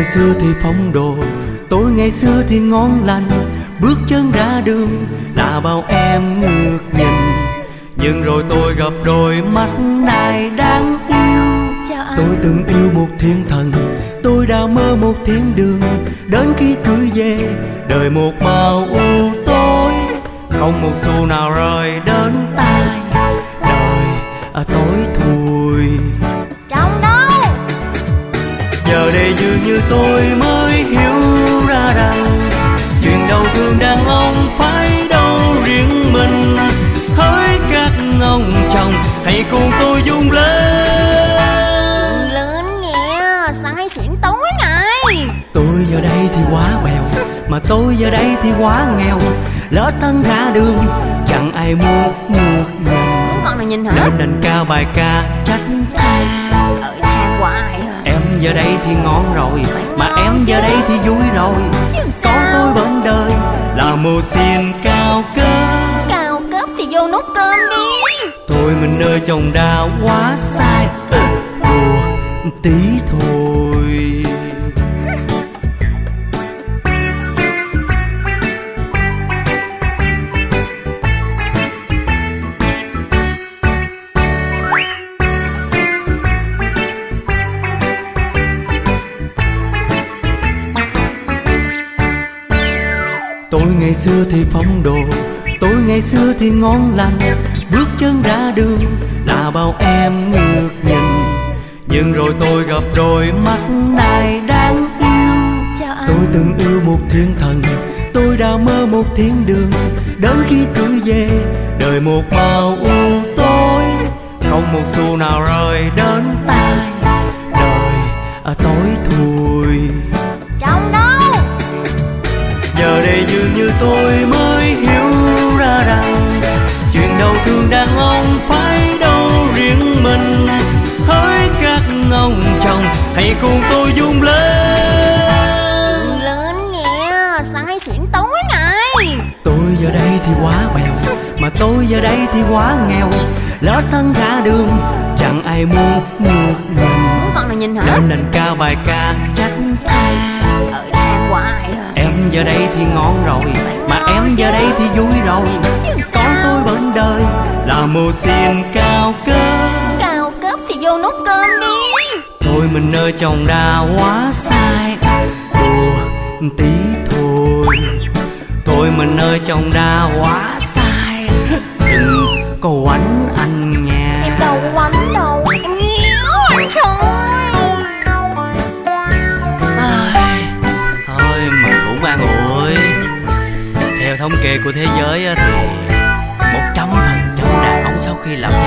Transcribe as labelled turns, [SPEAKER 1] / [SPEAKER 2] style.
[SPEAKER 1] xưa thì phong độ, tôi ngày xưa thì ngon lành. Bước chân ra đường là bao em ngước nhìn. Nhưng rồi tôi gặp đôi mắt này đáng yêu.
[SPEAKER 2] Chào anh.
[SPEAKER 1] Tôi từng yêu một thiên thần, tôi đã mơ một thiên đường. Đến khi cưới về, đời một màu u tối, không một xu nào rơi đến tai. Đời tối thui.
[SPEAKER 2] Chồng đâu?
[SPEAKER 1] Giờ đây dường như tôi mới hiểu ra rằng chuyện đau thương đàn ông phải đâu riêng mình. Hỡi các ông chồng, hãy cùng tôi dung lên.
[SPEAKER 2] Lên nghe, say xỉn tối này.
[SPEAKER 1] Tôi giờ đây thì quá bèo, mà tôi giờ đây thì quá nghèo. Lỡ thân ra đường, chẳng ai muốn ngược nhìn.
[SPEAKER 2] Con nào nhìn hả?
[SPEAKER 1] Nên đành ca bài ca trách tha.
[SPEAKER 2] Than hoài à.
[SPEAKER 1] Em giờ đây thì ngon rồi, mà em giờ đây thì vui rồi. Có tôi bên đời là mưu xin cao cấp.
[SPEAKER 2] Cao cấp thì vô nấu cơm đi.
[SPEAKER 1] Thôi mình nơi chồng đã quá sai, đùa tí thôi. Tôi ngày xưa thì phong độ, tôi ngày xưa thì ngon lành. Bước chân ra đường là bao em ngước nhìn. Nhưng rồi tôi gặp đôi mắt này đáng yêu.
[SPEAKER 2] Chào anh.
[SPEAKER 1] Tôi từng yêu một thiên thần, tôi đã mơ một thiên đường. Đến khi cưới về, đời một màu u tối, không một xu nào rơi đến tai. Đời tối thui.
[SPEAKER 2] Chồng đâu?
[SPEAKER 1] Giờ đây dường như tôi mới hiểu ra rằng chuyện đau thương đàn ông phải đâu riêng mình. Hỡi các ông chồng, hãy cùng tôi dung lên.
[SPEAKER 2] Lên nghe, say xỉn tối này.
[SPEAKER 1] Tôi giờ đây thì quá bèo, mà tôi giờ đây thì quá nghèo. Lỡ thân ra đường, chẳng ai muốn ngược nhìn.
[SPEAKER 2] Con nào nhìn hả?
[SPEAKER 1] Nên đành ca bài ca trách tha.
[SPEAKER 2] Than hoài à.
[SPEAKER 1] Em giờ đây thì ngon rồi, mà em giờ đây thì vui rồi. Có tôi bên đời là mưu xin cao cấp.
[SPEAKER 2] Cao cấp thì vô nấu cơm đi.
[SPEAKER 1] Thôi mình nơi chồng đã quá sai, đùa tí thôi. Thôi mình nơi chồng đã quá sai, đừng có quánh anh nha.
[SPEAKER 2] Em đâu có quánh đâu, em nghiến anh thôi.
[SPEAKER 1] Thôi mà cũng an ủi. Theo thống kê của thế giới á thì 100% đàn ông sau khi làm